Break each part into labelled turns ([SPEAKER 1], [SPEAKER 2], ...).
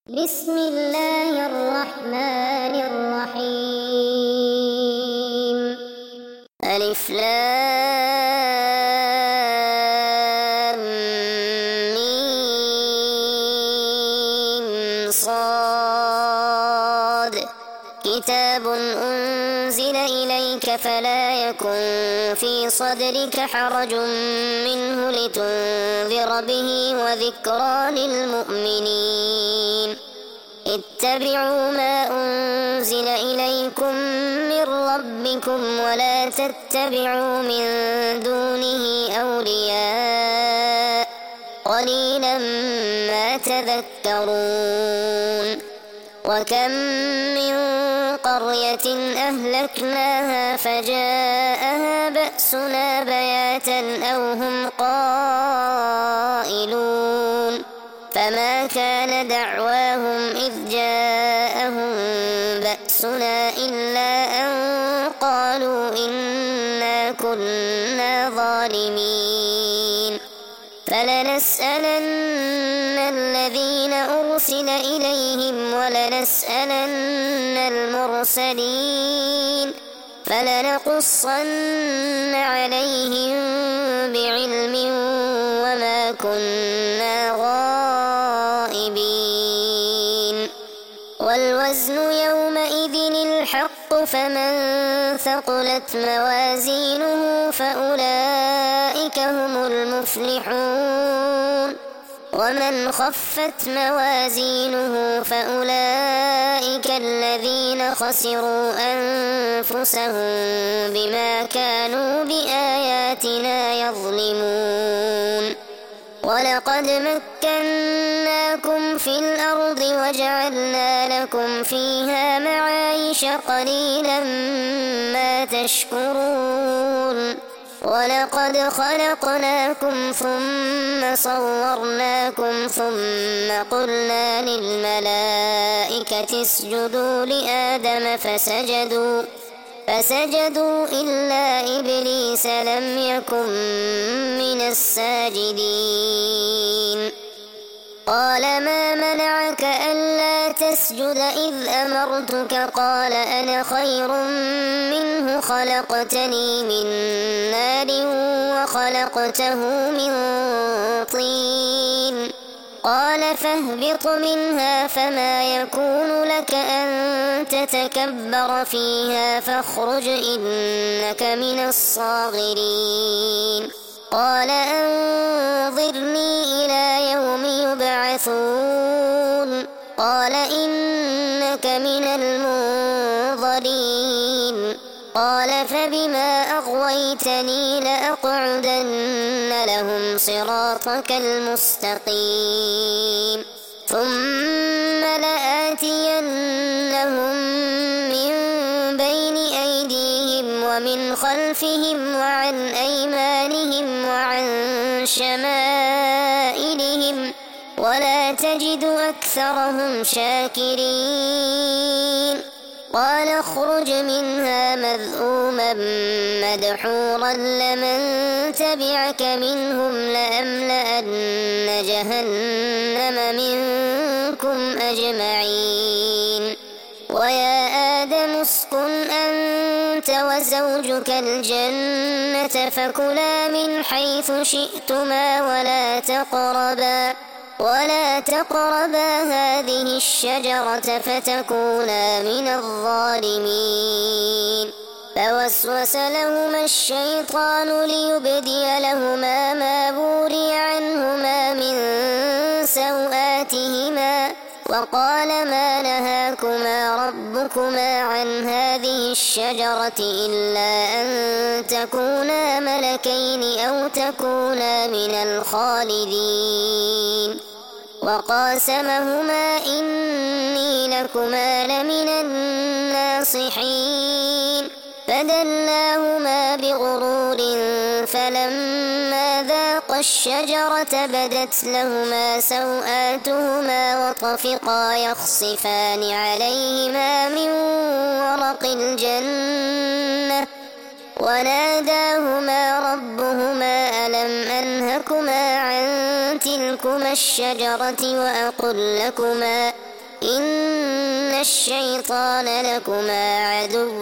[SPEAKER 1] بسم الله الرحمن الرحيم. ألف لام ميم صاد. كتاب أنزل إليك فلا يكن في صدرك حرج منه لتنذر به وذكرى للمؤمنين. اتبعوا ما أنزل إليكم من ربكم ولا تتبعوا من دونه أولياء قليلا ما تذكرون. وكم من قرية أهلكناها فجاءها بأسنا بياتا أو هم قائلون. فما كان دعواهم إذ جاءهم بأسنا إلا أن قالوا إنا كنا ظالمين. فلنسألن الذين أرسل إليهم ولنسألن المرسلين فلنقصن عليهم بعلم وما كنا غائبين. والوزن يومئذ الحق فمن ثقلت موازينه فأولئك هم المفلحون. ومن خفت موازينه فأولئك الذين خسروا أنفسهم بما كانوا بآياتنا يظلمون. ولقد مكناكم في الأرض وجعلنا لكم فيها معايش قليلا ما تشكرون. ولقد خلقناكم ثم صورناكم ثم قلنا للملائكة اسجدوا لآدم فسجدوا إلا إبليس لم يكن من الساجدين. قال ما منعك ألا تسجد إذ أمرتك؟ قال أنا خير منه خلقتني من نار وخلقته من طين. قال فاهبط منها فما يكون لك أن تتكبر فيها فاخرج إنك من الصاغرين. قال أنظرني إلى يوم يبعثون. قال إنك من المنظرين. قال فبما أغويتني لأقعدن لهم صراطك المستقيم ثم لآتينهم من بين أيديهم ومن خلفهم وعن أيمانهم وعن شمائلهم ولا تجد أكثرهم شاكرين. قال اخرج منها مذءوما مدحورا لمن تبعك منهم لأملأن جهنم منكم أجمعين. ويا آدم اسكن أنت وزوجك الجنة فكلا من حيث شئتما ولا تقربا هذه الشجرة فتكونا من الظالمين. فوسوس لهما الشيطان ليبدي لهما ما بوري عنهما من سوآتهما وقال ما نهاكما ربكما عن هذه الشجرة إلا أن تكونا ملكين أو تكونا من الخالدين. وقاسمهما إني لكما لمن الناصحين. فدلاهما بغرور فلما ذاقا الشجرة بدت لهما سوآتهما وطفقا يخصفان عليهما من ورق الجنة وناداهما ربهما ألم أنهكما عن تلكما الشجرة إن الشيطان لكما عدو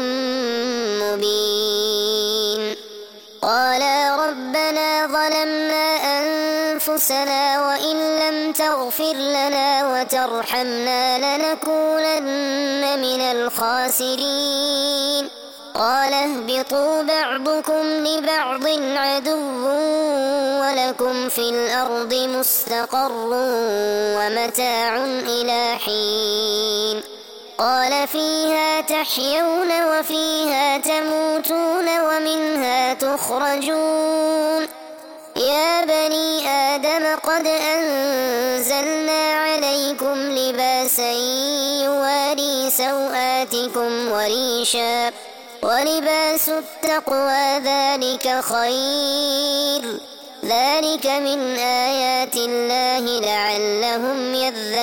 [SPEAKER 1] مبين قالا ربنا ظلمنا أنفسنا وإن لم تغفر لنا وترحمنا لنكونن من الخاسرين قال اهبطوا بعضكم لبعض عدو ولكم في الأرض مستقر ومتاع إلى حين قال فيها تحيون وفيها تموتون ومنها تخرجون يا بني آدم قد أنزلنا عليكم لباسا يواري سوآتكم وريشا ولباس التقوى ذلك خير ذلك من آيات الله لعلهم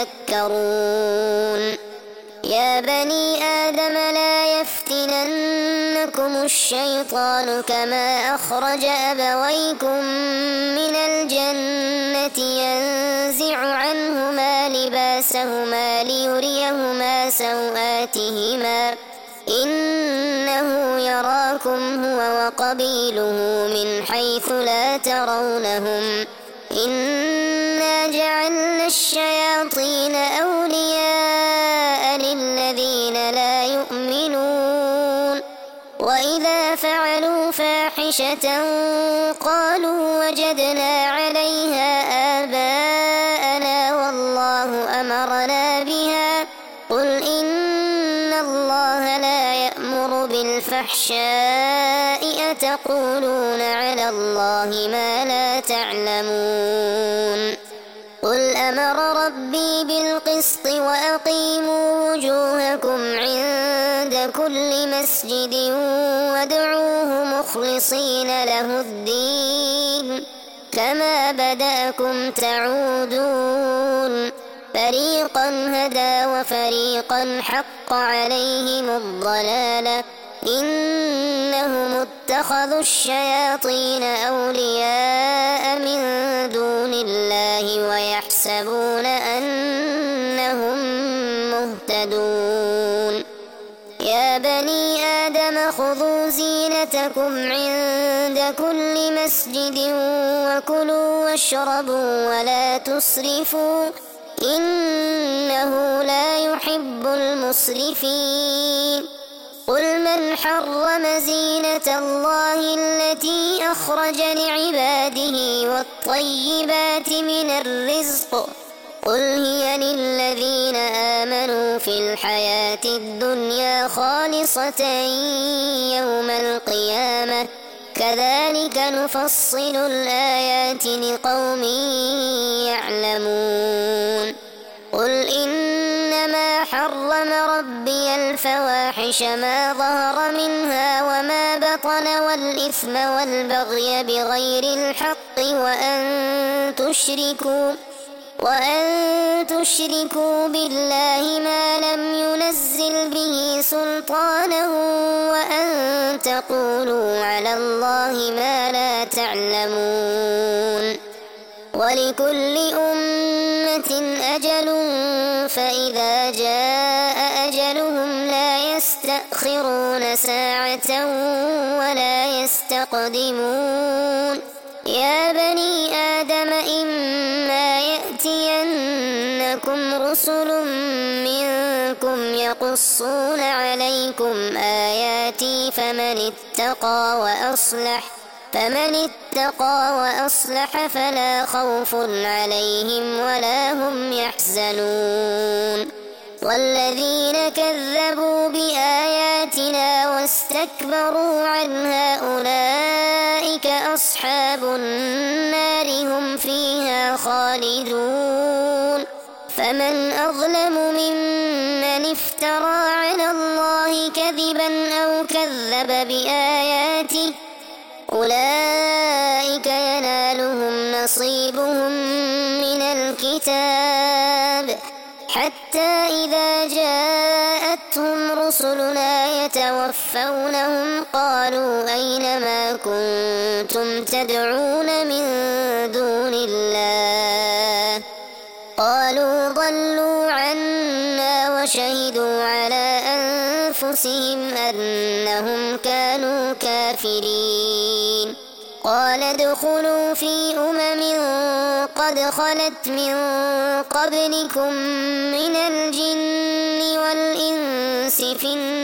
[SPEAKER 1] يذكرون يا بني آدم لا يفتننكم الشيطان كما أخرج أبويكم من الجنة ينزع عنهما لباسهما ليريهما سوآتهما إنه يراكم هو وقبيله من حيث لا ترونهم إنا جعلنا الشياطين أولياء للذين لا يؤمنون وإذا فعلوا فاحشة قالوا وجدنا عليها آباءنا والله أمرنا بها قل إن الله لا يأمر بالفحشاء أتقولون على الله ما لا تعلمون قل أمر ربي بالقسط وأقيموا وجوهكم عند كل مسجد وادعوه مخلصين له الدين كما بدأكم تعودون فريقا هدى وفريقا حق عليهم الضلالة إنهم اتخذوا الشياطين أولياء من دون الله ويحسبون أنهم مهتدون يا بني آدم خذوا زينتكم عند كل مسجد وكلوا واشربوا ولا تسرفوا إنه لا يحب المسرفين قل من حرم زينة الله التي أخرج لعباده والطيبات من الرزق قل هي للذين آمنوا في الحياة الدنيا خالصة يوم القيامة كذلك نفصل الآيات لقوم يعلمون قل إنما حرم ربي الفواحش ما ظهر منها وما بطن والإثم والبغي بغير الحق وأن تشركوا بالله ما لم ينزل به سلطانه وأن تقولوا على الله ما لا تعلمون ولكل أمة أجل فإذا جاء أجلهم لا يستأخرون ساعة ولا يستقدمون يا بني آدم إما يأتينكم رسل منكم يقصون عليكم آياتي فمن اتقى وأصلح فلا خوف عليهم ولا هم يحزنون والذين كذبوا بآياتنا واستكبروا عنها أولئك أصحاب النار هم فيها خالدون فمن أظلم ممن افترى على الله كذبا أو كذب بآياته أولئك ينالهم نصيبهم من الكتاب حتى إذا جاءتهم رسلنا يتوفونهم قالوا أين ما كنتم تدعون من دون الله قالوا ضلوا عنا وشهدوا على أنفسهم أنهم كانوا كافرين. قال ادخلوا في قد خلت من قبلكم من الجن والإنس في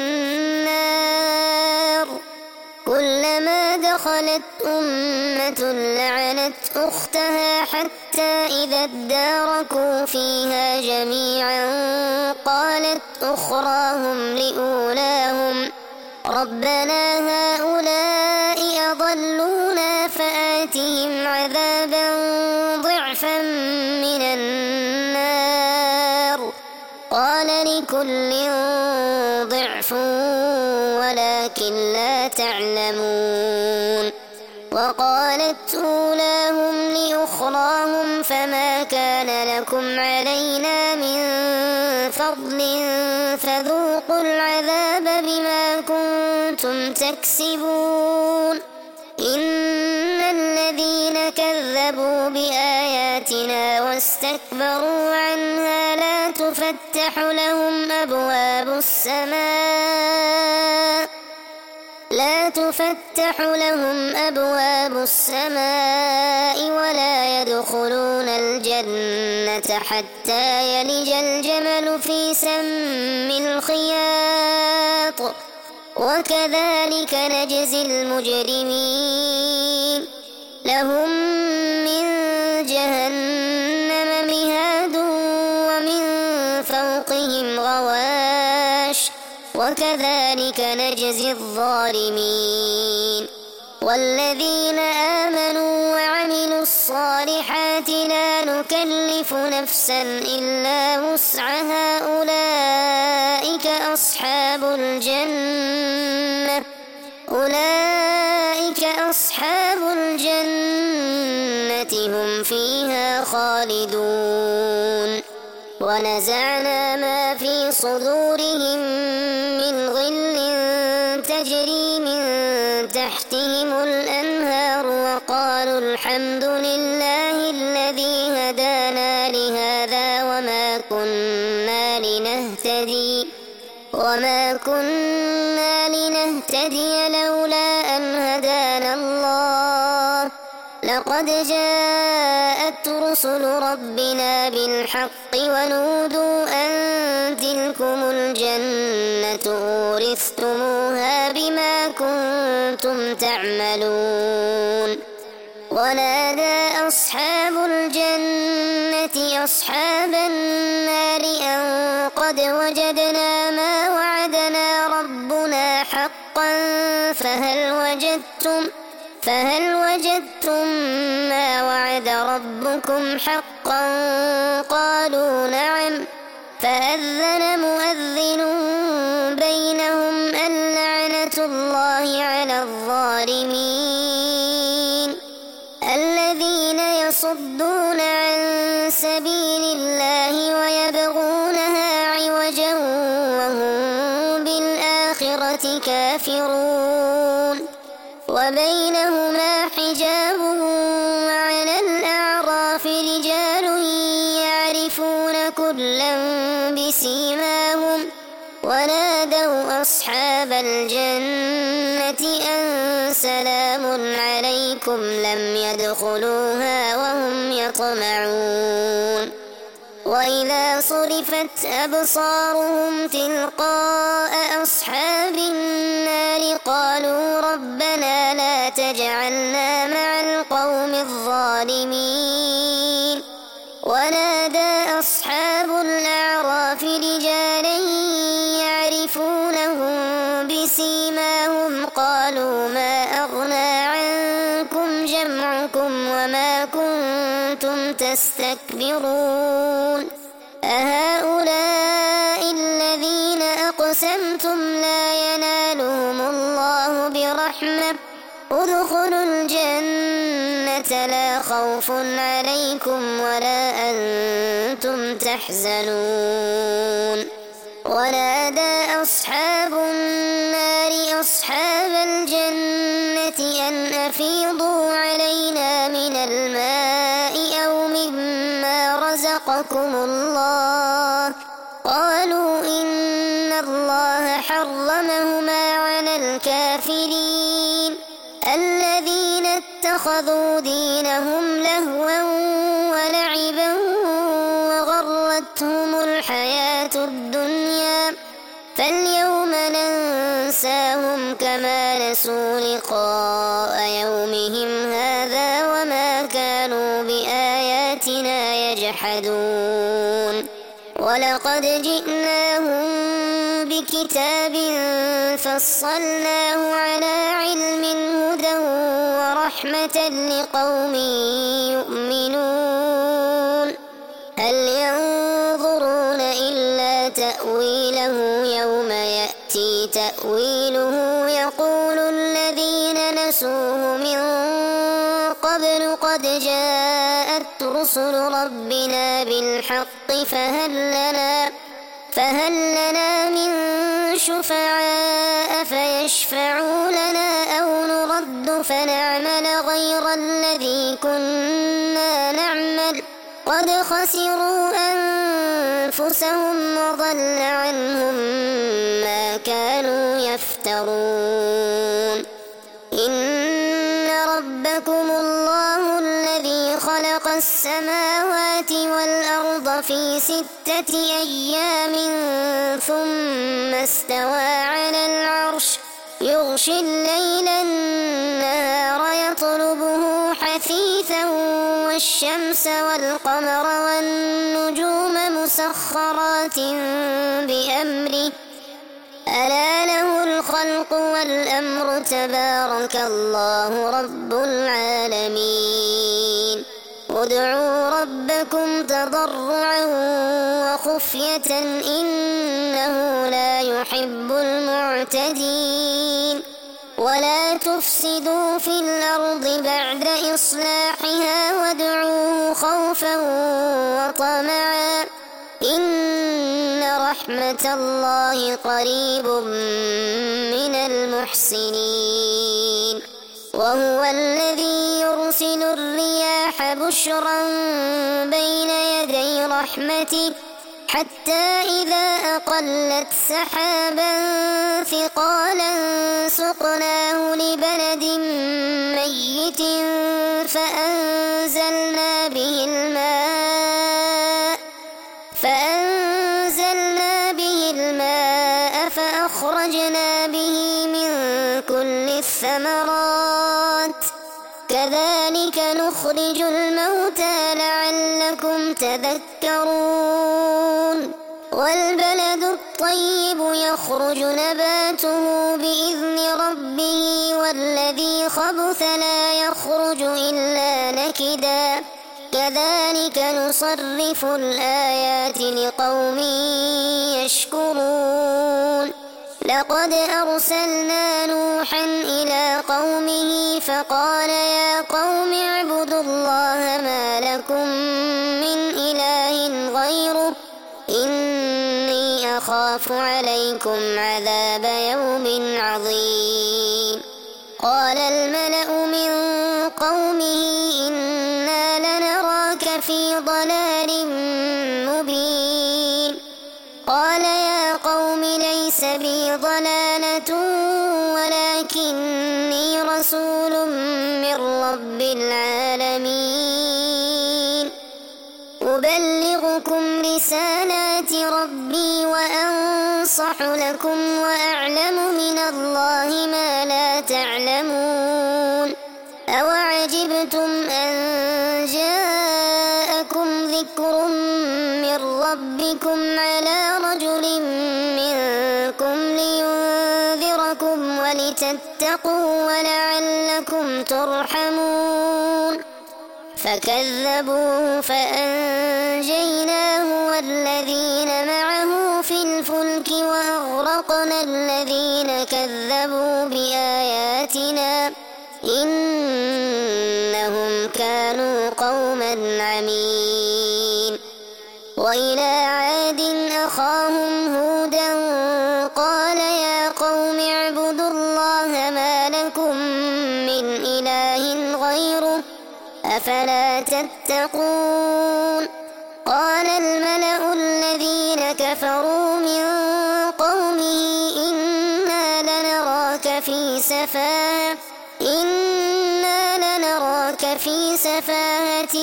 [SPEAKER 1] النار كلما دخلت أمة لعنت أختها حتى إذا اداركوا فيها جميعا قالت أخراهم لأولاهم ربنا هؤلاء أضلونا فآتهم عذابا ضعفا من النار قال لكل ضعف ولكن لا تعلمون. وقالت أولاهم لأخراهم فما كان لكم علينا من فضل فذوقوا العذاب بما كنتم تكسبون. إن الذين كذبوا بآياتنا واستكبروا عنها لا تفتح لهم أبواب السماء ولا يدخلون الجنة حتى يلج الجمل في سم الخياط وكذلك نجزي المجرمين. لهم من جهنم مهاد ومن فوقهم غواش وكذلك نجزي الظالمين. والذين آمنوا وعملوا الصالحات لا نكلف نفسا إلا وسعها أولئك أصحاب الجنة هم فيها خالدون. ونزعنا ما في صدورهم من غل تجري من تحتهم الأنهار وقالوا الحمد لله الذي هدانا لهذا وما كنا لنهتدي لولا أن هدانا الله لقد جاءت رسل ربنا بالحق ونودوا أن تلكم الجنة أورثتموها بما كنتم تعملون. ونادى أصحاب الجنة أصحاب النار أن قد وجدنا ما وعدنا ربنا حقا فهل وجدتم ما وعد ربكم حقا قالوا نعم. فأذن مؤذن بينهم اللعنة الله على الظالمين الذين يصدون عن سبيل الله ويبغونها عوجا وهم بالآخرة كافرون. وبينهما حجاب وعلى الأعراف رجال يعرفون كلا بسيماهم ونادوا أصحاب الجنة أن سلام عليكم لم يدخلوها وهم يطمعون. وإذا صرفت أبصارهم تلقاء أصحاب النار قالوا ربنا لا تجعلنا مع القوم الظالمين. ونادى أصحاب الأعراف رجالا يعرفونهم بسيماهم قالوا ما أغنى عنكم جمعكم وما كنتم تستكبرون أهؤلاء الذين أقسمتم لا ينالهم الله برحمة ادخلوا الجنة لا خوف عليكم ولا أنتم تحزنون. ونادى أصحاب النار أصحاب الجنة أن أفيضوا علينا من الماء أو مما رزقكم الله قالوا الكافرين الذين اتخذوا دينهم لهوا ولعبا وغرتهم الحياة الدنيا فاليوم ننساهم كما نسوا لقاء يومهم هذا وما كانوا بآياتنا يجحدون ولقد جئناهم بكتاب فصلناه على علم هدى ورحمة لقوم يؤمنون هل ينظرون إلا تأويله يوم يأتي تأويله يقول الذين نسوه من قبل قد جاءت رسل ربنا بالحق فهل لنا من شفعاء فيشفعوا لنا أو نرد فنعمل غير الذي كنا نعمل قد خسروا أنفسهم وضل عنهم ما كانوا يفترون إن ربكم الله الذي خلق السماوات والأرض في 6 أيام ثم استوى على العرش يغشي الليل النهار يطلبه حثيثا والشمس والقمر والنجوم مسخرات بأمره ألا له الخلق والأمر تبارك الله رب العالمين ادعوا ربكم تضرعا وخفية إنه لا يحب المعتدين ولا تفسدوا في الأرض بعد إصلاحها وادعوه خوفا وطمعا إن رحمة الله قريب من المحسنين وهو الذي يرسل الرياح بشرا بين يدي رحمته حتى إذا أقلت سحابا ثقالا سقناه لبلد ميت فأنزلنا به الماء فأخرجنا به من كل الثمرات كذلك نخرج الموتى لعلكم تذكرون والبلد الطيب يخرج نباته بإذن ربه والذي خبث لا يخرج إلا نكدا كذلك نصرف الآيات لقوم يشكرون لقد أرسلنا نوحا إلى قومه فقال يا قوم اعبدوا الله ما لكم من إله غيره إني أخاف عليكم عذاب يوم عظيم قال الملأ من قومه إنا لنراك في ضلال مبين قال يا قوم ليس بي ضلالة ولكني رسول من رب العالمين أبلغكم رسالات ربي وأنصح لكم وأعلم من الله ما لا تعلمون أوعجبتم أن جاءكم ذكر من ربكم على رجل منكم لينذركم ولتتقوا ولعلكم ترحمون فكذبوه فأنجيناه والذين معه في الفلك وأغرقنا الذين كذبوا بآياتنا إنهم كانوا قوما عمين وإلى عاد أخاهم هودا قال يا قوم اعبدوا الله ما لكم من إله غيره أفلا تتقون قال الملأ الذين كفروا من قومه إنا لنراك في سفاهة إنا لنراك في سفاهة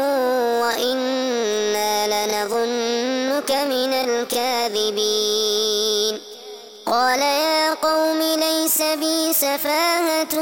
[SPEAKER 1] وإنا لنظنك من الكاذبين قال يا قوم ليس بي سفاهة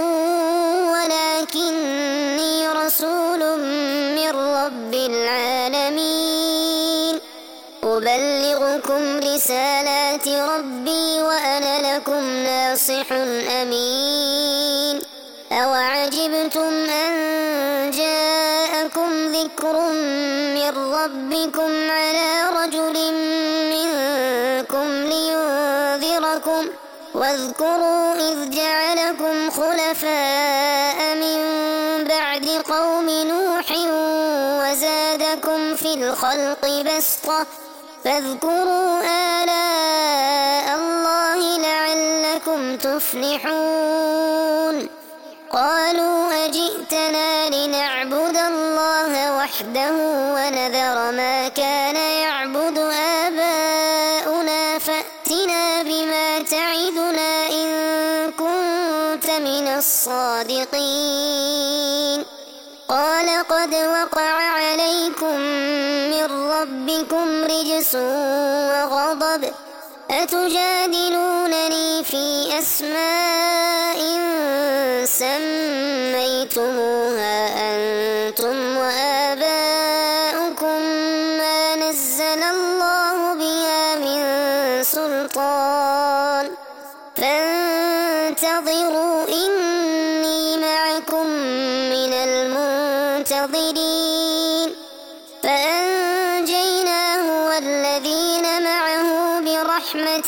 [SPEAKER 1] ولكني رسول من رب العالمين أبلغكم رسالات ربي وأنا لكم ناصح أمين أوعجبتم أن جاءكم ذكر من ربكم على رجل منكم لينذركم واذكروا إذ جعلكم خلفاء من بعد قوم نوح وزادكم في الخلق بسطة فاذكروا آلاء الله لعلكم تفلحون قالوا أجئتنا لنعبد الله وحده ونذر ما كان يعبد آباؤنا فأتنا بما تعدنا إن كنت من الصادقين قال قد وقع عليكم من ربكم رجس وغضب أتجادلونني في أسماء سميتموها أنتم وآباؤكم ما نزل الله بها من سلطان فانتظروا إني معكم من المنتظرين فأنجيناه والذين معه برحمة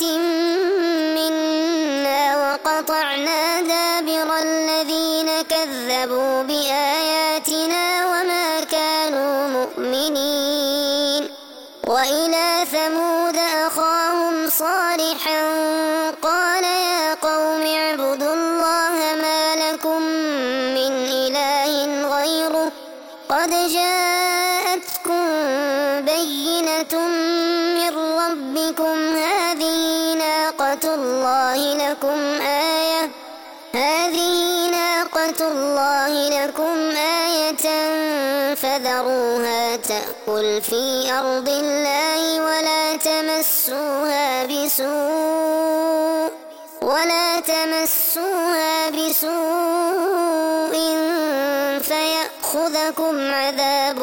[SPEAKER 1] منا وقطعنا دابر الذين كذبوا بآياتنا وما كانوا مؤمنين وإلى ثمود أخاهم صالحا قال يا قوم اعبدوا الله ما لكم من إله غيره قد جاءتكم بينة من ربكم هذه ناقة الله لكم آية فذروها تأكل في أرض الله ولا تمسوها بسوء فيأخذكم عذاب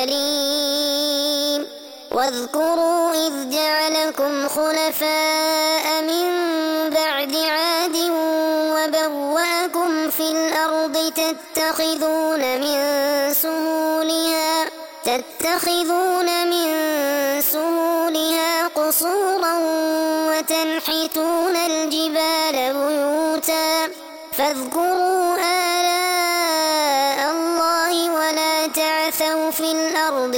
[SPEAKER 1] أليم واذكروا إذ جعلكم خلفاء من بعد عاد وبوأكم في الأرض تتخذون من سهولها قصورا وتنحتون الجبال بيوتا فاذكروا آلاء الله ولا تعثوا في الأرض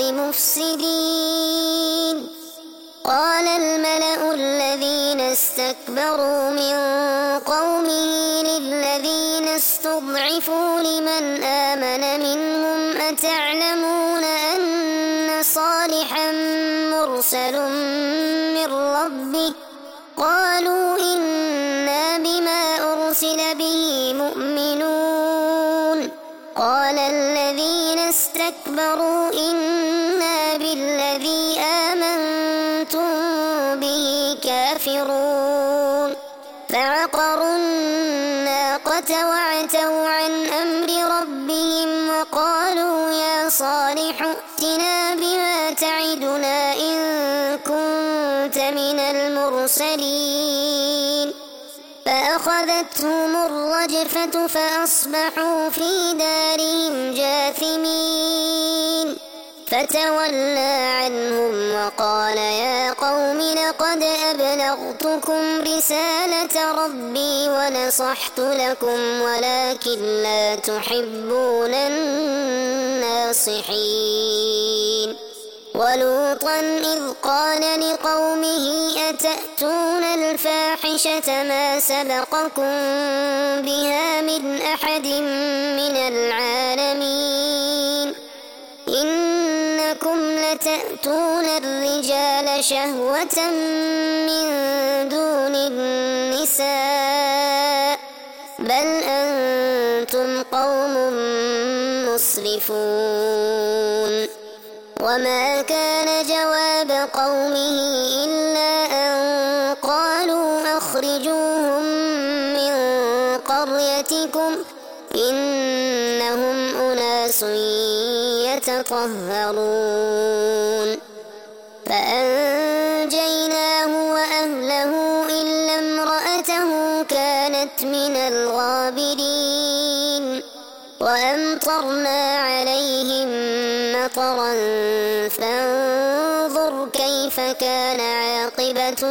[SPEAKER 1] مفسدين قال الملأ الذين استكبروا من قومه للذين استضعفوا لمن آمن منهم أتعلمون أن صالحا مرسل من ربه قالوا إنا بما أرسل به مؤمنون قال الذين استكبروا إنا بالذي آمنتم به كافرون فعقروا الناقة وعتوا عن أمر ربهم وقالوا يا صالح ائتنا بما تعدنا إن كنت من المرسلين فأخذتهم الرجفة فأصبحوا في دارهم جاثمين فتولى عنهم وقال يا قوم لقد أبلغتكم رسالة ربي ونصحت لكم ولكن لا تحبون الناصحين ولوطا إذ قال لقومه أتأتون الفاحشة ما سبقكم بها من أحد من العالمين إنكم لتأتون الرجال شهوة من دون النساء بل يصرفون وما كان جواب قومه إلا أن قالوا أخرجوهم من قريتكم إنهم أناس يتطهرون فأنجيناه وأهله إلا امرأته كانت من الغابرين وأمطرنا عليهم مطرا فانظر كيف كان عاقبة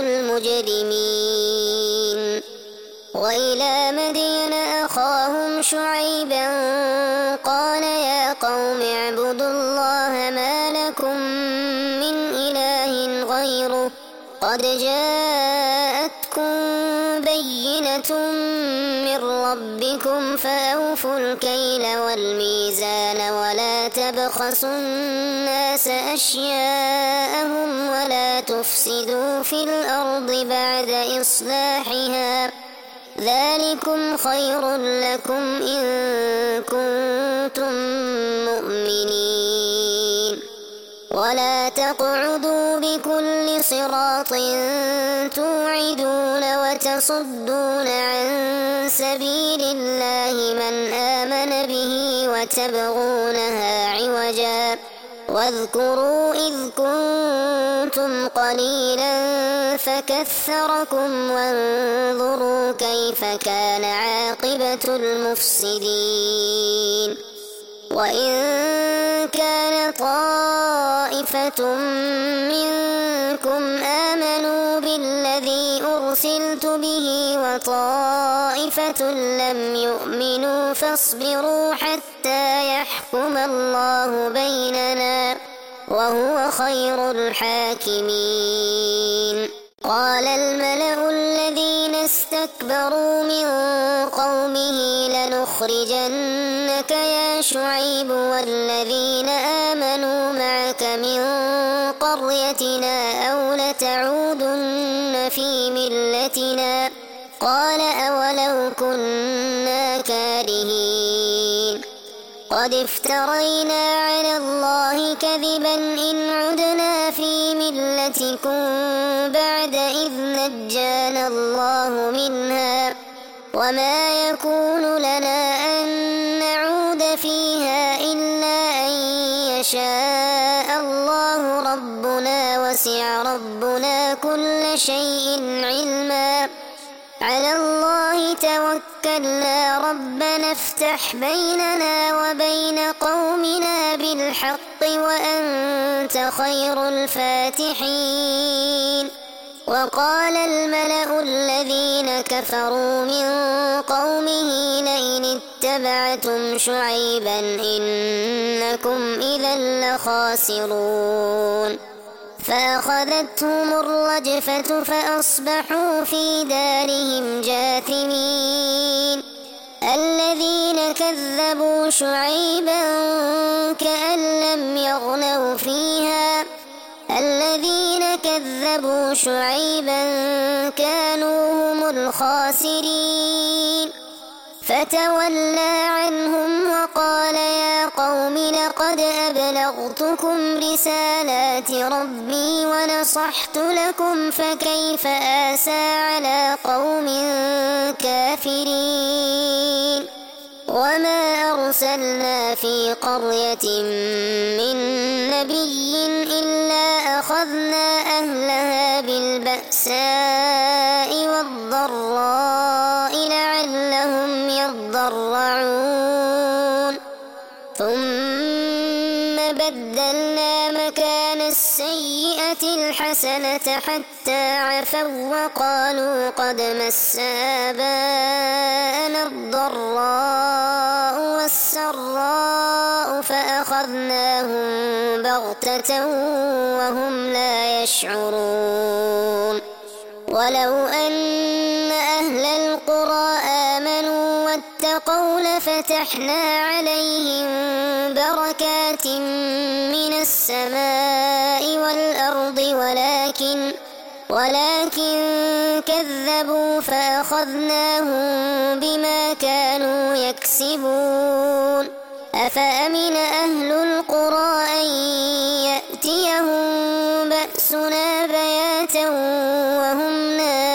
[SPEAKER 1] المجرمين وإلى مدين أخاهم شعيبا قال يا قوم اعبدوا الله ما لكم من إله غيره قد جاءتكم بينة من ربكم فأوفوا الكيل والميزان ولا تبخسوا الناس أشياءهم ولا تفسدوا في الأرض بعد إصلاحها ذلكم خير لكم إن كنتم مؤمنين ولا تقعدوا بكل صراط توعدون وتصدون عن سبيل الله من آمن به وتبغونها عوجا واذكروا إذ كنتم قليلا فكثركم وانظروا كيف كان عاقبة المفسدين وإن كان طائفة منكم آمنوا بالذي أرسلت به وطائفة لم يؤمنوا فاصبروا حتى يحكم الله بيننا وهو خير الحاكمين قال الملأ الذين استكبروا من قومه لنخرجنك يا شعيب والذين آمنوا معك من قريتنا أو لتعودن في ملتنا قال أولو كنا كارهين قد افترينا على الله كذبا إن عدنا في ملتكم بعد إذ نجانا الله منها وما يكون لنا أن نعود فيها إلا أن يشاء الله ربنا وسع ربنا كل شيء علما على الله توكلنا ربنا افتح بيننا وبين قومنا بالحق وأنت خير الفاتحين وقال الملأ الذين كفروا من قومه لئن اتبعتم شعيبا إنكم إذا لخاسرون فأخذتهم الرجفة فأصبحوا في دارهم جاثمين الذين كذبوا شعيبا كأن لم يغنوا فيها الذين كذبوا شعيبا كانوا هم الخاسرين فتولى عنهم وقال يا قوم لقد أبلغتكم رسالات ربي ونصحت لكم فكيف آسى على قوم كافرين وما أرسلنا في قرية من نبي إلا أخذنا أهلها بالبأساء والضراء لعلهم يضرعون ثم بدلنا مكان السيئة الحسنة حتى عفوا وقالوا قد مس آباءنا الضراء والسراء فأخذناهم بغتة وهم لا يشعرون ولو أن أهل القرى آمنوا واتقوا لفتحنا عليهم بركات من السماء والأرض ولكن كذبوا فأخذناهم بما كانوا يكسبون أفأمن أهل القرى أن يأتيهم بأسنا بياتا وهم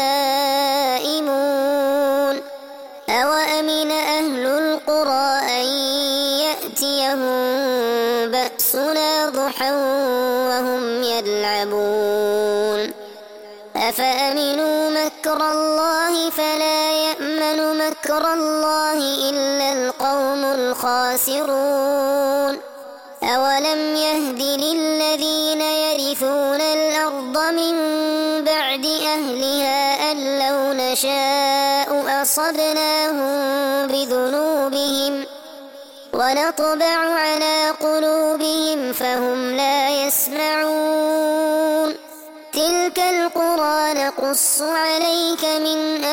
[SPEAKER 1] نائمون أوأمن أهل القرى أن يأتيهم بأسنا ضحى وهم يلعبون أفأمنوا مكر الله فلا يأمن مكر الله إلا القوم الخاسرون أولم يهد للذين يرثون الأرض من بعد أهلها أن لو نشاء أصبناهم بذنوبهم ونطبع على قلوبهم فهم لا يسمعون تلك القرى نقص عليك من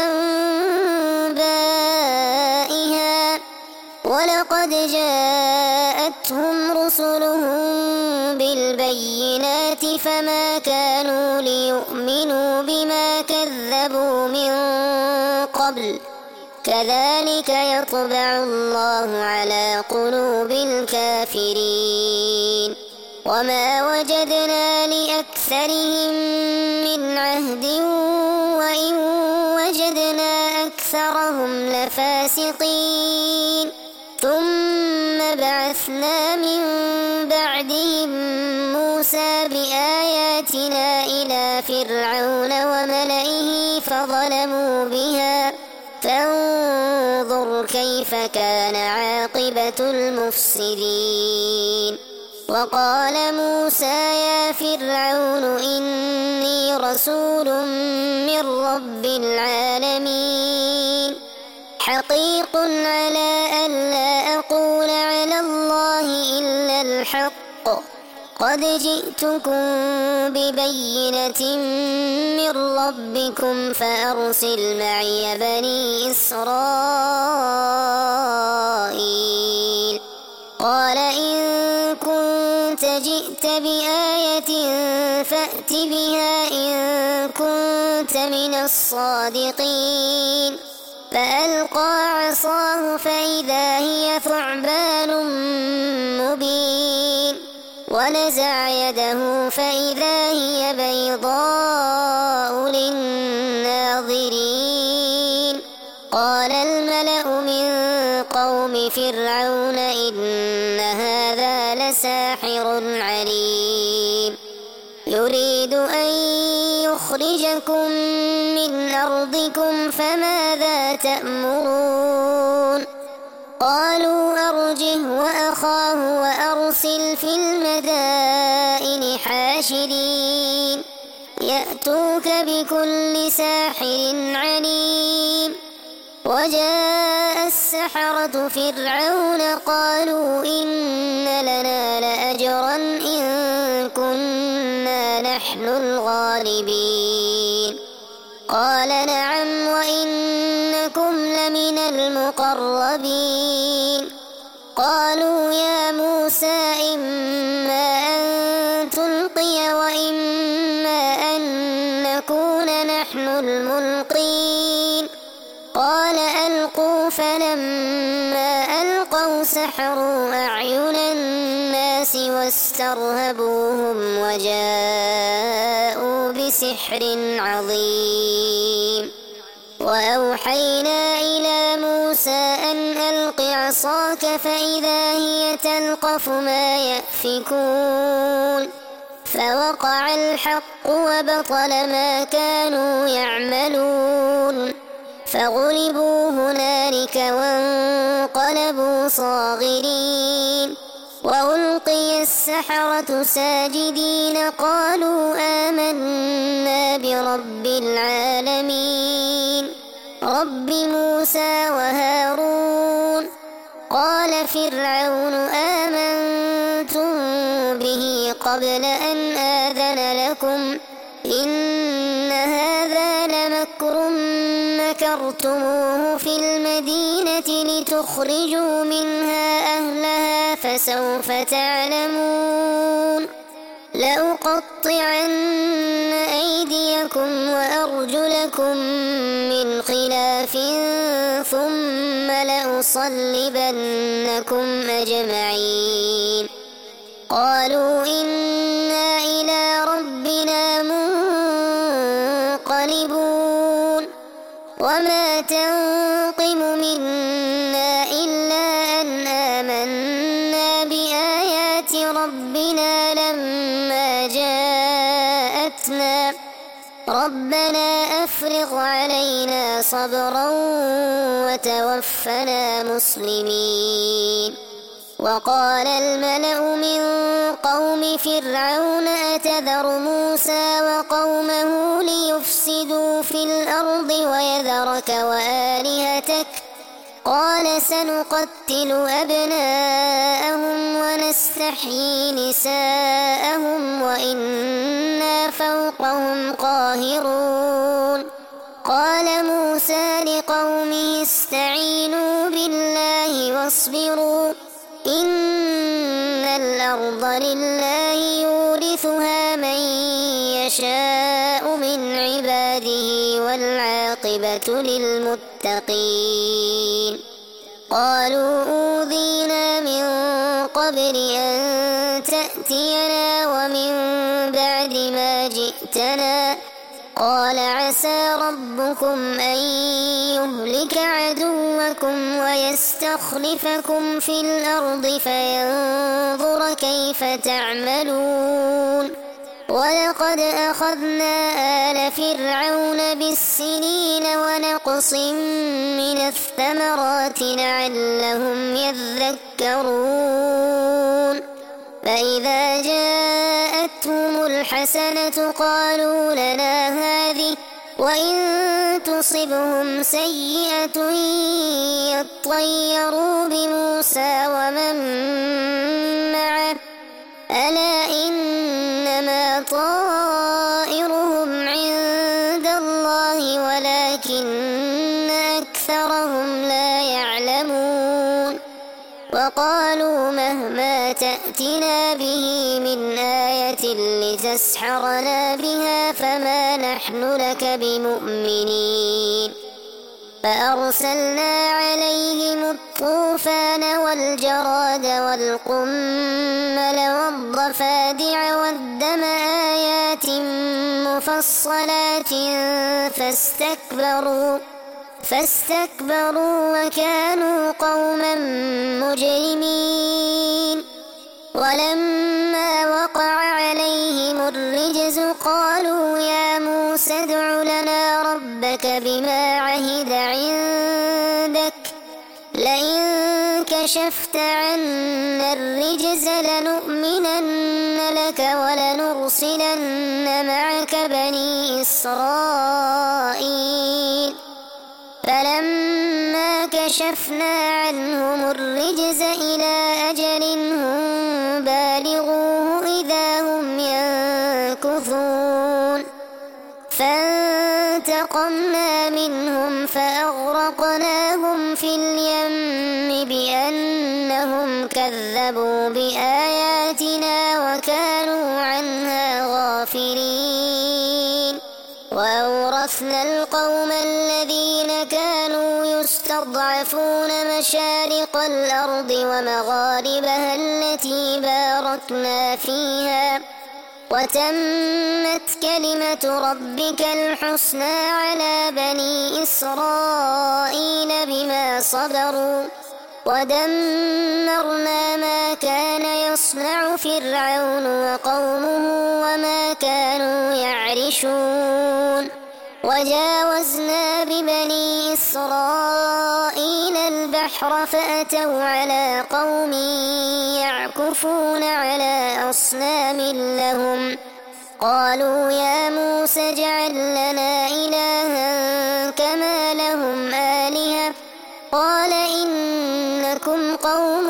[SPEAKER 1] أنبائها ولقد جاءتهم رسلهم بالبينات فما كانوا ليؤمنوا بما كذبوا من قبل كذلك يطبع الله على قلوب الكافرين وما وجدنا لأكثرهم من عهد وإن وجدنا أكثرهم لفاسقين ثم بعثنا من بعدهم موسى بآياتنا إلى فرعون وملئه فظلموا بها فانظر كيف كان عاقبة المفسدين وقال موسى يا فرعون إني رسول من رب العالمين حقيق على ألا أقول على الله إلا الحق قد جئتكم ببينة من ربكم فأرسل معي بني إسرائيل قال إن كنت جئت بآية فأت بها إن كنت من الصادقين فألقى عصاه فإذا هي ثعبان مبين ونزع يده فإذا هي بيضاء للناظرين قال الملأ من قوم فرعون إن هذا لساحر عليم يريد أن يخرجكم من أرضكم فماذا تأمرون قالوا أرجه وأخاه وأرسل في المدائن حاشرين يأتوك بكل ساحر عليم وجاء السحرة فرعون قالوا إن لنا لأجرا إن كنا نحن الغالبين قال نعم وإنكم لمن المقربين قالوا يا موسى إما أن تلقي وإما أن نكون نحن الملقين قال ألقوا فلما ألقوا سحروا أعين الناس واسترهبوهم وجاءوا بسحر عظيم وأوحينا إلى موسى أن ألق عصاك فإذا هي تلقف ما يأفكون فوقع الحق وبطل ما كانوا يعملون فغلبوا هنالك وانقلبوا صاغرين وألقي السحرة ساجدين قالوا آمنا برب العالمين رب موسى وهارون قال فرعون آمنتم به قبل أن آذن لكم إن هذا لمكر مكرتموه في المدينة لتخرجوا منها أهلها فسوف تعلمون لأقطعن أيديكم وأرجلكم من خلاف ثم لأصلبنكم لأصلبنكم أجمعين قالوا إنا إلى ربنا منقلبون وما تنقم منا إلا أن آمنا بآيات ربنا لما جاءتنا ربنا أفرغ علينا صبرا وتوفنا مسلمين وقال الملأ من قوم فرعون أتذر موسى وقومه ليفسدوا في الأرض ويذرك وآلهتك قال سنقتل أبناءهم ونستحيي نساءهم وإنا فوقهم قاهرون قال موسى لقومه استعينوا بالله واصبروا إن الأرض لله يورثها من يشاء من عباده والعاقبة للمتقين قالوا أوذينا من قبل أن تأتينا ومن بعد ما جئتنا قال عسى ربكم أن يهلك عدوكم ويستخلفكم في الأرض فينظر كيف تعملون ولقد أخذنا آل فرعون بالسنين ونقص من الثمرات لعلهم يذكرون فإذا جاءتهم الحسنة قالوا لنا هذه وإن تصبهم سيئة يطيروا بموسى ومن معه ألا إنما طائرهم عند الله ولكن أكثرهم لا يعلمون وقالوا مهما تأتنا به من آية لتسحرنا بها فما نحن لك بمؤمنين فأرسلنا عليهم الطوفان والجراد والقمل والضفادع والدم آيات مفصلات فاستكبروا وكانوا قوما مجرمين ولما وقع عليهم الرجز قالوا يا موسى ادع لنا ربك بما عهد عندك لئن كشفت عنا الرجز لنؤمنن لك ولنرسلن معك بني إسرائيل فلما كشفنا عنهم الرجز إلى أجل هم بالغوه إذا هم ينكثون فانتقمنا منهم فأغرقناهم في اليم بأنهم كذبوا بآياتنا وكانوا عنها غافلين وأورثنا القوم الذين كانوا يستضعفون مشارق الأرض ومغاربها التي باركنا فيها وتمت كلمة ربك الحسنى على بني إسرائيل بما صبروا ودمرنا ما كان يصنع فرعون وقومه وما كانوا يعرشون وجاوزنا ببني إسرائيل البحر فأتوا على قوم يعكفون على أصنام لهم قالوا يا موسى اجعل لنا إلها كما لهم آلهة قال إنكم قوم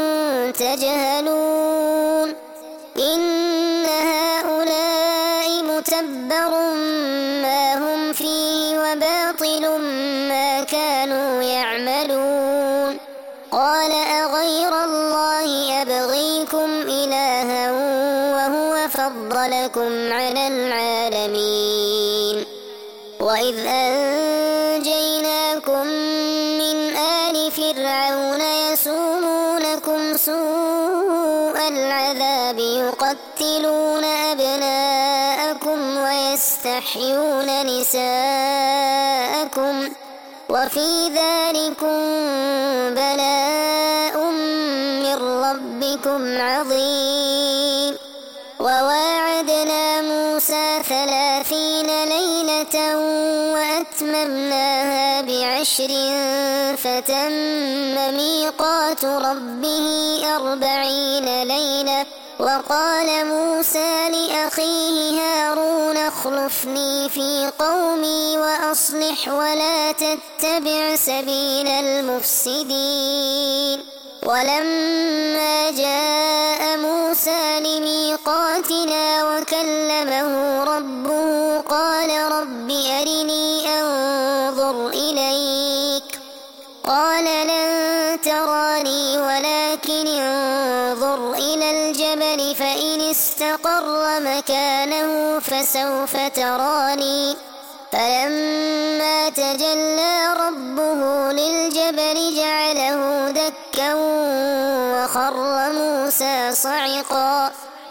[SPEAKER 1] تجهلون إن هؤلاء متبر ما هم فيه وباطل ما كانوا يعملون قال أغير الله أبغيكم إلها وهو فضلكم على العالمين وإذ أنجيناكم من آل فرعون ويستحيون نساءكم وفي ذلكم بلاء من ربكم عظيم. وواعدنا موسى 30 ليلة وأتممناها ب10 فتم ميقات ربه 40 ليلة. وقال موسى لأخيه هارون اخلفني في قومي وأصلح ولا تتبع سبيل المفسدين. ولما جاء موسى لميقاتنا وكلمه ربه قال رب أرني أنظر إليك قال لن تراني ولكن انظر إلى الجبل فإن استقر مكانه فسوف تراني. فلما تجلى ربه للجبل جعله دكا وخر موسى صعقا.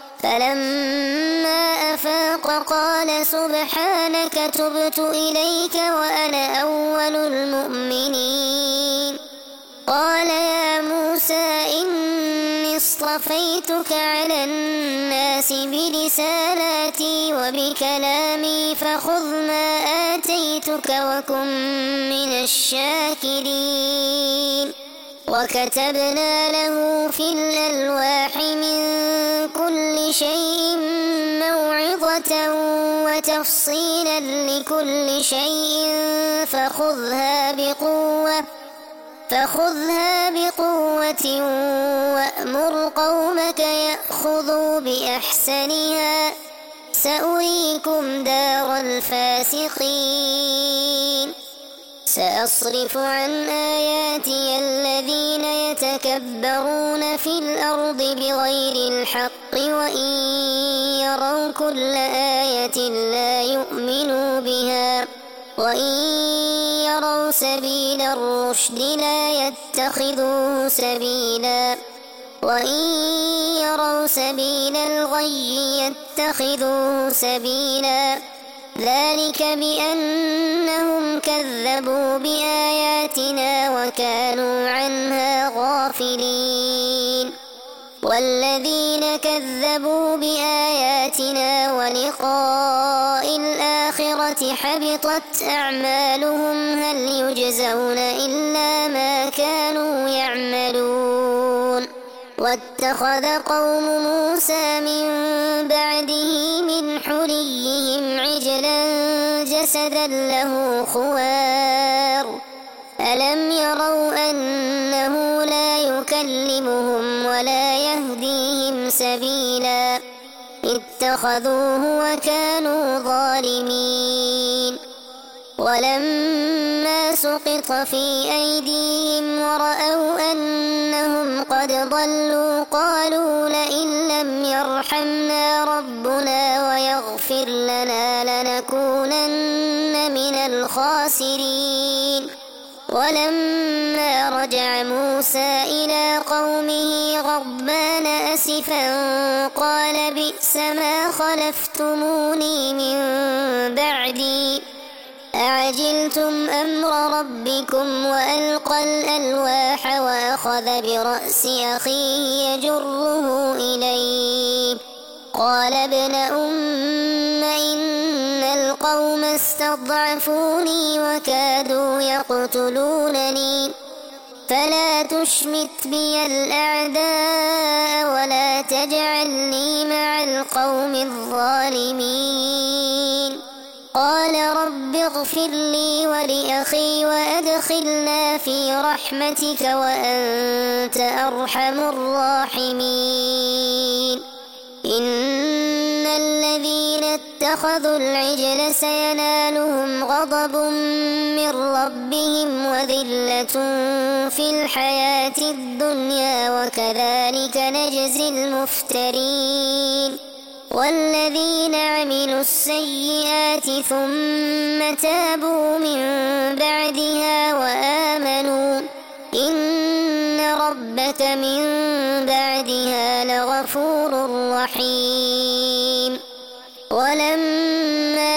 [SPEAKER 1] فلما أفاق قال سبحانك تبت إليك وأنا أول المؤمنين. قال يا موسى إني اصطفيتك على الناس برسالاتي وبكلامي فخذ ما آتيتك وكن من الشاكرين. وكتبنا له في الألواح من كل شيء موعظة وتفصيلا لكل شيء فخذها بقوة وأمر قومك يأخذوا بأحسنها سأريكم دار الفاسقين. سأصرف عن آياتي الذين يتكبرون في الأرض بغير الحق وإن يروا كل آية لا يؤمنوا بها وإن يروا سبيل الرشد لا يتخذوه سبيلا وإن يروا سبيل الغي يتخذوه سبيلا. ذلك بأنهم كذبوا بآياتنا وكانوا عنها غافلين. والذين كذبوا بآياتنا ولقاء الآخرة حبطت أعمالهم هل يجزون إلا ما كانوا يعملون. واتخذ قوم موسى من بعده من حليهم عجلا جسدا له خوار ألم يروا أنه لا يكلمهم ولا يهديهم سبيلا اتخذوه وكانوا ظالمين. ولما سقط في أيديهم ورأوا أنهم قد ضلوا قالوا لئن لم يرحمنا ربنا ويغفر لنا لنكونن من الخاسرين. ولما رجع موسى إلى قومه غضبان أسفا قال بئس ما خلفتموني من بعدي أعجلتم أمر ربكم وألقى الألواح وأخذ برأس أخيه يجره إليه قال ابن أم إن القوم استضعفوني وكادوا يقتلونني فلا تشمت بي الأعداء ولا تجعلني مع القوم الظالمين. قال رب اغفر لي ولأخي وأدخلنا في رحمتك وأنت أرحم الراحمين. إن الذين اتخذوا العجل سينالهم غضب من ربهم وذلة في الحياة الدنيا وكذلك نجزي المفترين. والذين عملوا السيئات ثم تابوا من بعدها وآمنوا إن ربك من بعدها لغفور رحيم. ولما سكت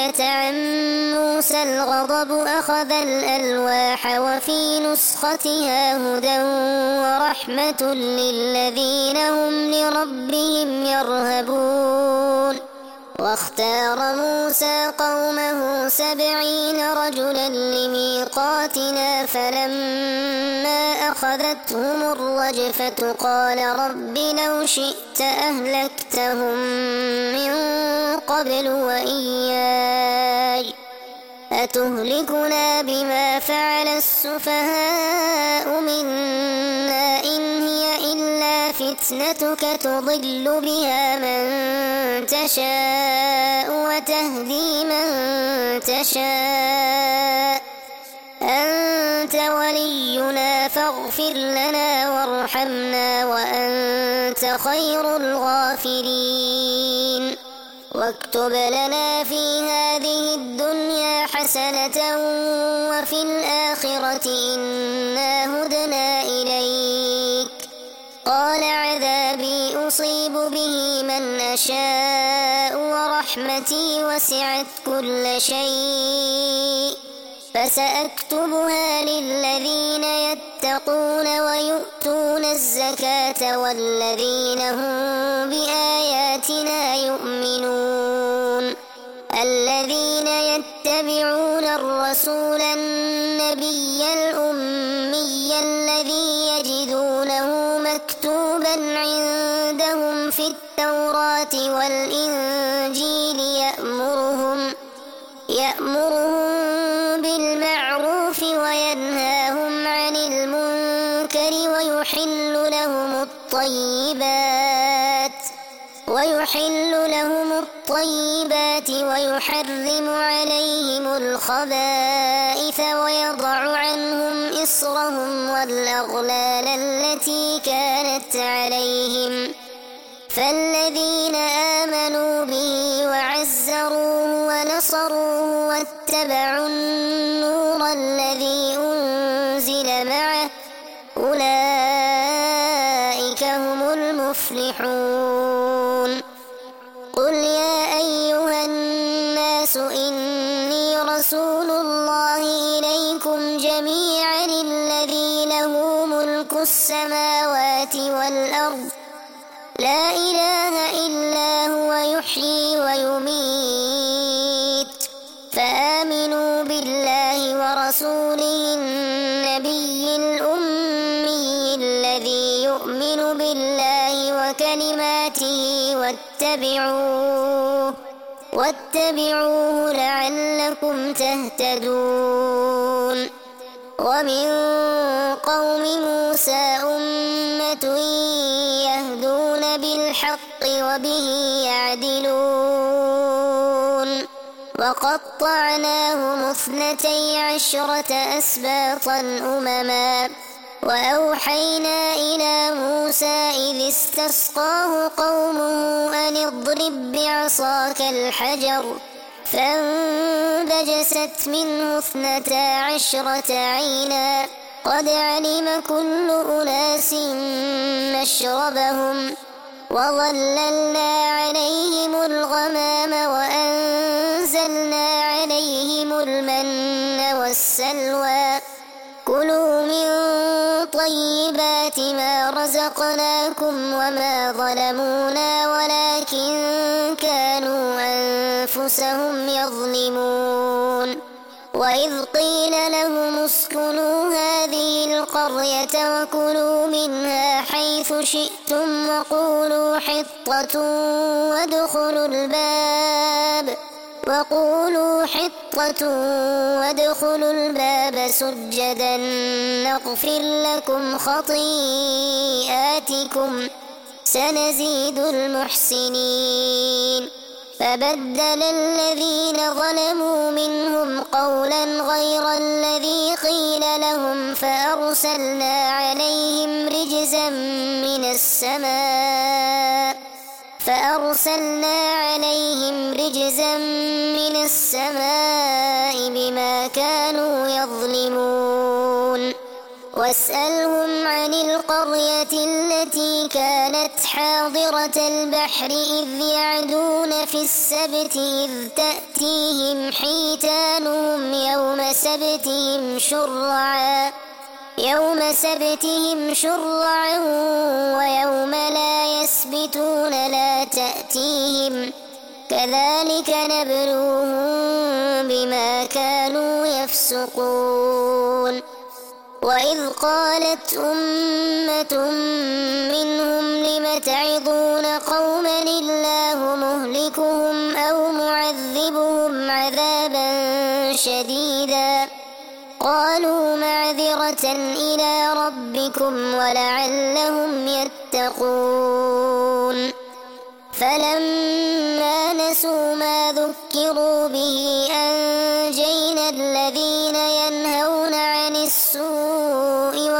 [SPEAKER 1] سكت عن موسى الغضب أخذ الألواح وفي نسختها هدى ورحمة للذين هم لربهم يرهبون. واختار موسى قومه 70 رجلا لميقاتنا فلما أخذتهم الرجفة قال رب لو شئت أهلكتهم من قبل وإياي أتهلكنا بما فعل السفهاء منا إن هي إلا فتنتك تضل بها من تشاء وتهدي من تشاء أنت ولينا فاغفر لنا وارحمنا وأنت خير الغافرين. واكتب لنا في هذه الدنيا حسنة وفي الآخرة إنا هدنا إليك. قال عذابي أصيب به من أشاء ورحمتي وسعت كل شيء فسأكتبها للذين يتقون ويؤتون الزكاة والذين هم بآياتنا يؤمنون. الذين يتبعون الرسول النبي الأمي الذي يجدونه مكتوبا عندهم في التوراة والإنجيل يأمرهم بالمعروف وينهاهم عن المنكر ويحل لهم الطيبات ويحرم عليهم الخبائث ويضع عنهم إصرهم والأغلال التي كانت عليهم. فالذين آمنوا به وعزروه ونصروه واتبعوا النور الذي أنزل معه أولئك هم المفلحون. قل يا أيها الناس إني رسول الله إليكم جميعا الذي له ملك السماوات والأرض لا إله إلا هو يحيي ويميت فآمنوا بالله ورسوله النبي الأمي الذي يؤمن بالله وكلماته واتبعوه لعلكم تهتدون. ومن قوم موسى أمة يهدون بالحق وبه يعدلون. وقطعناهم 12 أسباطا أمما وأوحينا إلى موسى إذ استسقاه قومه أن اضرب بعصاك الحجر فانبجست منه 12 عينا قد علم كل أناس مشربهم وظللنا عليهم الغمام وأنزلنا عليهم المن والسلوى كلوا من طيبات ما رزقناكم وما ظلمونا ولكن كانوا أنفسهم يظلمون. وإذ قيل لهم اسكنوا هذه القرية وكلوا منها حيث شئتم وقولوا حطة وادخلوا الباب سجدا نغفر لكم خطيئاتكم سنزيد المحسنين. فبدل الذين ظلموا منهم قولا غير الذي قيل لهم فأرسلنا عليهم رجزا من السماء بما كانوا يظلمون. واسألهم عن القرية التي كانت حاضرة البحر إذ يعدون في السبت إذ تأتيهم حيتانهم يوم سبتهم شرعا ويوم لا يسبتون لا تأتيهم كذلك نبلوهم بما كانوا يفسقون وإذ قالت أمة منهم لم تعظون قوما الله مهلكهم أو معذبهم عذابا شديدا قالوا معذرة إلى ربكم ولعلهم يتقون فلما نسوا ما ذكروا به أنجينا الذين ينهون عن السوء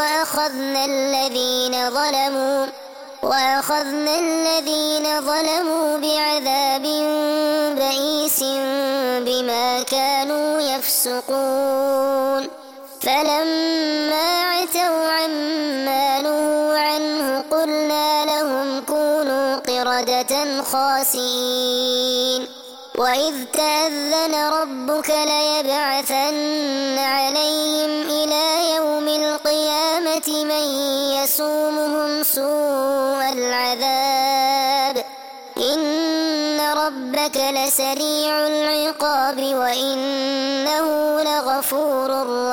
[SPEAKER 1] وأخذنا الذين ظلموا بعذاب بئيس بما كانوا يفسقون فلما عتوا عما نهوا عنه قلنا لهم كونوا قردة خاسئين وإذ تأذن ربك ليبعثن عليهم إلى يوم القيامة من يسومهم سوء العذاب إن ربك لسريع العقاب وإنه لغفور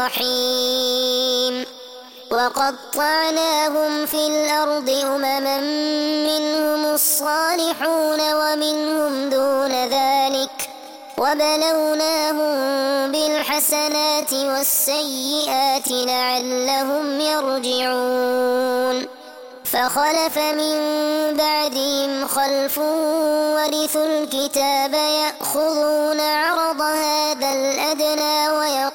[SPEAKER 1] رحيم وقطعناهم في الأرض أمما منهم الصالحون ومنهم دون ذلك وبلوناهم بالحسنات والسيئات لعلهم يرجعون فخلف من بعدهم خلف ورثوا الكتاب يأخذون عرض هذا الأدنى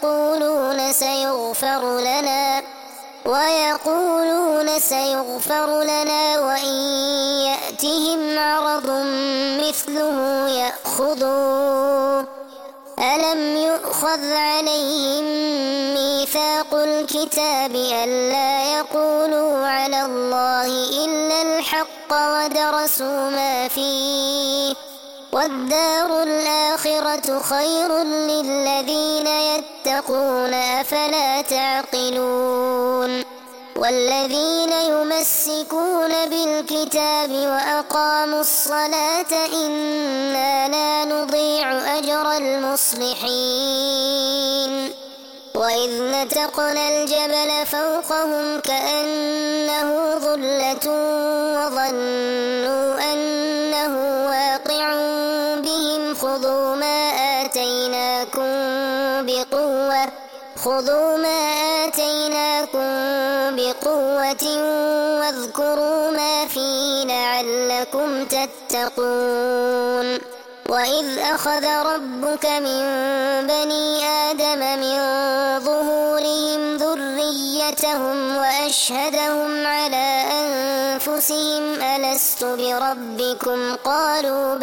[SPEAKER 1] ويقولون سيغفر لنا وإن يأتهم عرض مثله يأخذوه ألم يؤخذ عليهم ميثاق الكتاب ألا يقولوا على الله إلا الحق ودرسوا ما فيه والدار الآخرة خير للذين يتقون أفلا تعقلون والذين يمسكون بالكتاب وأقاموا الصلاة إنا لا نضيع أجر المصلحين وإذ نتقنا الجبل فوقهم كأنه ظلة وظنوا أنه واقع بهم خذوا ما آتيناكم بقوة واذكروا ما فيه لعلكم تتقون وإذ أخذ ربك من بني آدم من ظهورهم ذريتهم وأشهدهم على أنفسهم ألست بربكم قالوا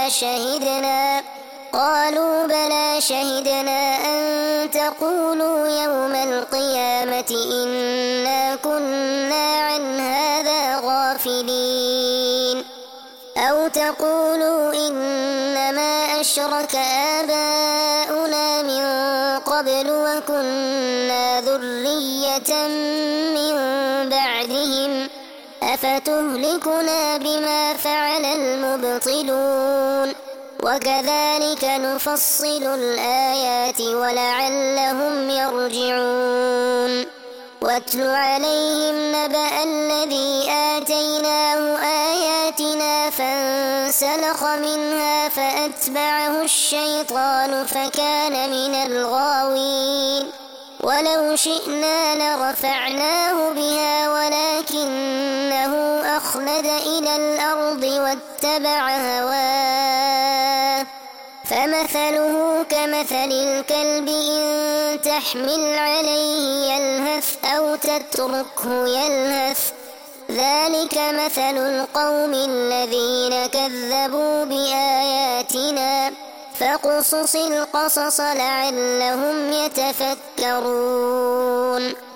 [SPEAKER 1] بلى شهدنا أن تقولوا يوم القيامة إنا كنا عن هذا غافلين أو تقولوا إنما أشرك آباؤنا من قبل وكنا ذرية من بعدهم أفتهلكنا بما فعل المبطلون وكذلك نفصل الآيات ولعلهم يرجعون واتل عليهم نبأ الذي آتيناه آياتنا فانسلخ منها فأتبعه الشيطان فكان من الغاوين ولو شئنا لرفعناه بها ولكنه أخلد إلى الأرض واتبع هواه فمثله كمثل الكلب إن تحمل عليه يلهث أو تتركه يلهث ذلك مثل القوم الذين كذبوا بآياتنا فاقصص القصص لعلهم يتفكرون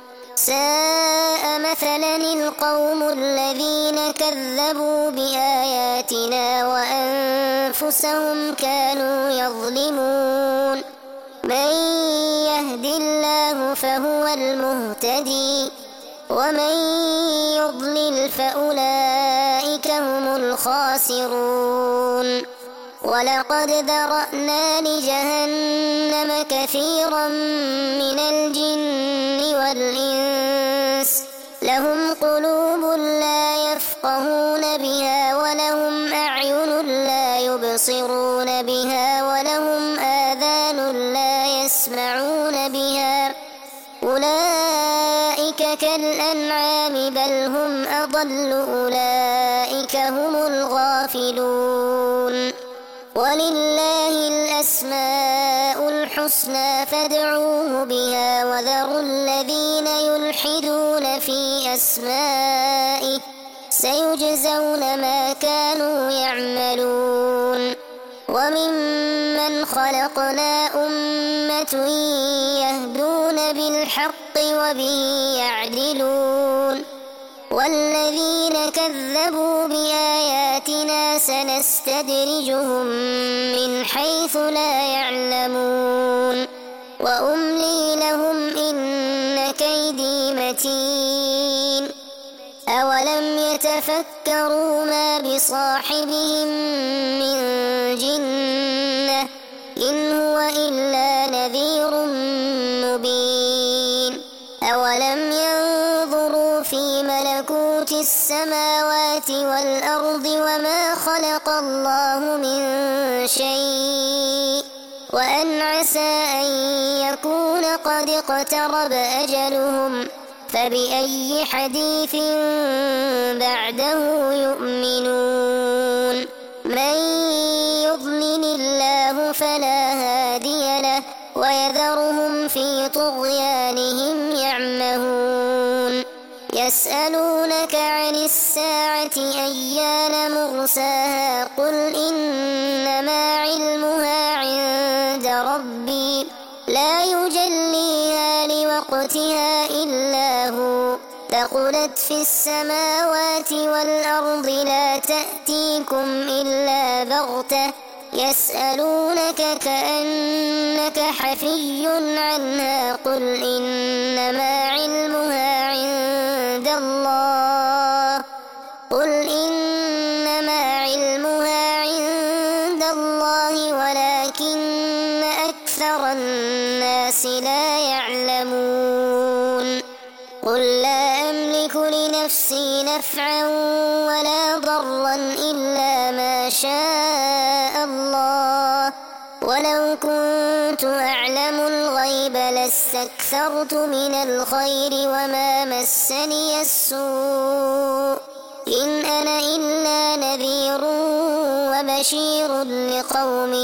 [SPEAKER 1] ساء مثلا القوم الذين كذبوا بآياتنا وأنفسهم كانوا يظلمون من يهد الله فهو المهتدي ومن يضلل فأولئك هم الخاسرون ولقد ذرأنا لجهنم كثيرا من الجن والإنس لهم قلوب لا يفقهون بها ولهم أعين لا يبصرون بها ولهم آذان لا يسمعون بها أولئك كالأنعام بل هم أضل أولئك هم الغافلون ولله الأسماء الحسنى فادعوه بها وذروا الذين يلحدون في أسمائه سيجزون ما كانوا يعملون وممن خلقنا أمة يهدون بالحق وبه يعدلون والذين كذبوا بآياتنا سنستدرجهم من حيث لا يعلمون وأملي لهم إن كيدي متين أولم يتفكروا ما بصاحبهم من جنة إن هو إلا نذير مبين أولم ينظروا في ملكوت السماوات والأرض وما خلق الله من شيء وأن عسى أن يكون قد اقترب أجلهم فبأي حديث بعده يؤمنون من يضلل الله فلا هادي له ويذرهم في طغيانهم يعمهون يسألونك عن الساعة أيان مرساها قل إنما علمها عند ربي لا يجليها لوقتها إلا هو ثقلت في السماوات والأرض لا تأتيكم إلا بغتة يسألونك كأنك حفي عنها قل إنما علمها عند الله قل إنما علمها عند الله ولكن أكثر الناس لا يعلمون قل لا أملك لنفسي نفعا ولا ضرا إلا ما شاء الله ولو كنت أعلم الغيب لاستكثرت من الخير وما مسني السوء إن أنا إلا نذير وبشير لقوم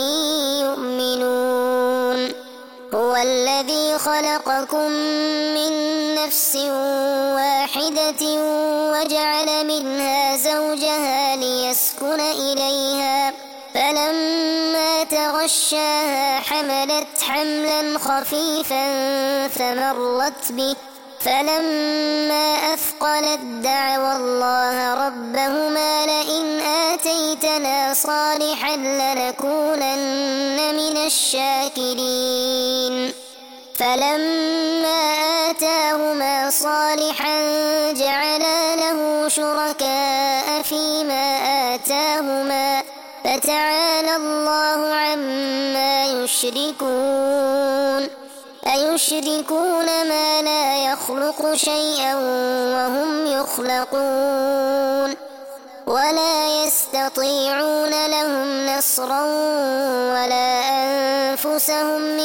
[SPEAKER 1] يؤمنون هو الذي خلقكم من نفس واحدة وجعل منها زوجها ليسكن إليها فلما تغشاها حملت حملا خفيفا فمرت به فلما أثقلت دعوا الله ربهما لئن آتيتنا صالحا لنكونن من الشاكرين فلما آتاهما صالحا جعلا له شركاء فيما آتاهما فتعالى الله عما يشركون أيشركون ما لا يخلق شيئا وهم يخلقون ولا يستطيعون لهم نصرا ولا أنفسهم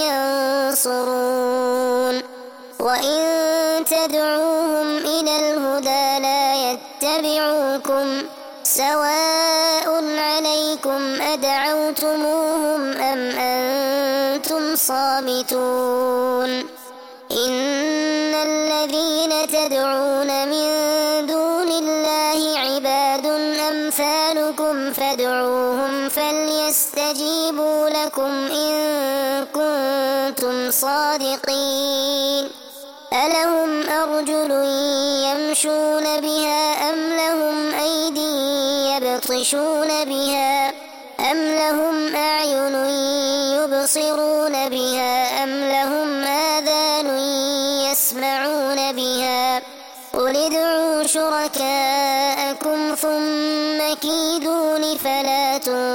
[SPEAKER 1] ينصرون وإن تدعوهم إلى الهدى لا يتبعوكم سواء عليكم أدعوتموهم أم أنتم صامتون إن الذين تدعون من دون الله عباد أمثالكم فادعوهم فليستجيبوا لكم إن كنتم صادقين ألهم أرجل يمشون بها أم لهم أيدي يبطشون بها أم لهم أعين يبصرون بها أم لهم آذان يسمعون بها قل ادعوا شركاءكم ثم كيدون فلا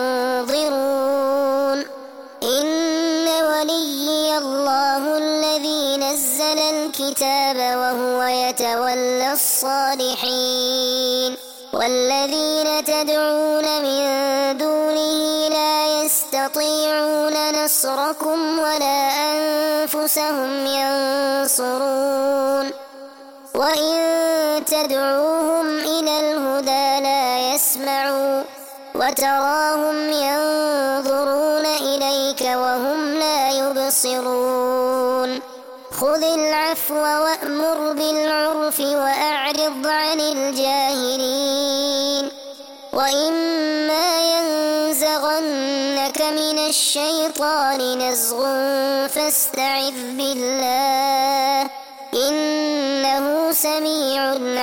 [SPEAKER 1] تنظرون إن وليي الله الذي نزل الكتاب وهو يتولى الصالحين والذين تدعون من دونه لا يستطيعون نصركم ولا أنفسهم ينصرون وإن تدعوهم إلى الهدى لا يسمعوا وتراهم ينظرون إليك وهم لا يبصرون خذ العفو وأمر بالعرف وأعرض عن الجاهلين وإما ينزغنك من الشيطان نزغ فاستعذ بالله إنه سميع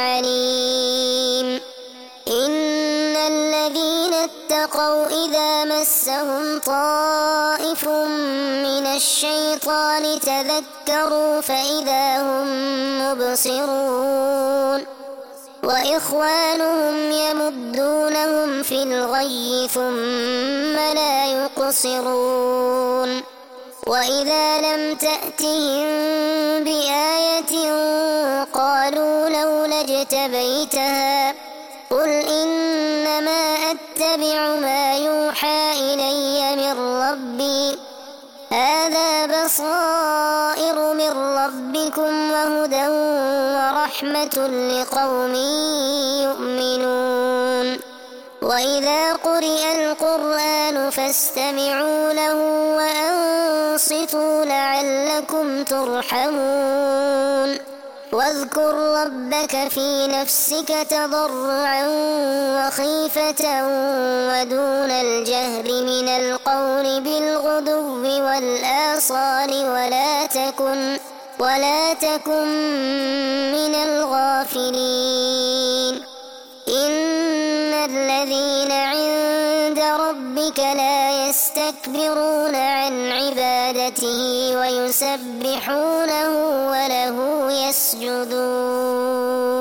[SPEAKER 1] عليم إن الذين اتقوا إذا مسهم طائف من الشيطان تذكروا فإذا هم مبصرون وإخوانهم يمدونهم في الغي ثم لا يقصرون وإذا لم تأتهم بآية قالوا لولا اجتبيتها قل إنما أتبع ما يوحى إلي من ربي هذا بصائر من ربكم وهدى ورحمة لقوم يؤمنون وإذا قرئ القرآن فاستمعوا له وأنصتوا لعلكم ترحمون واذكر ربك في نفسك تضرعا وخيفة ودون الجهر من القول بالغدو والآصال ولا تكن من الغافلين إن الذين عند ربك لا يستكبرون عن عبادته ويسبحونه وله يسجدون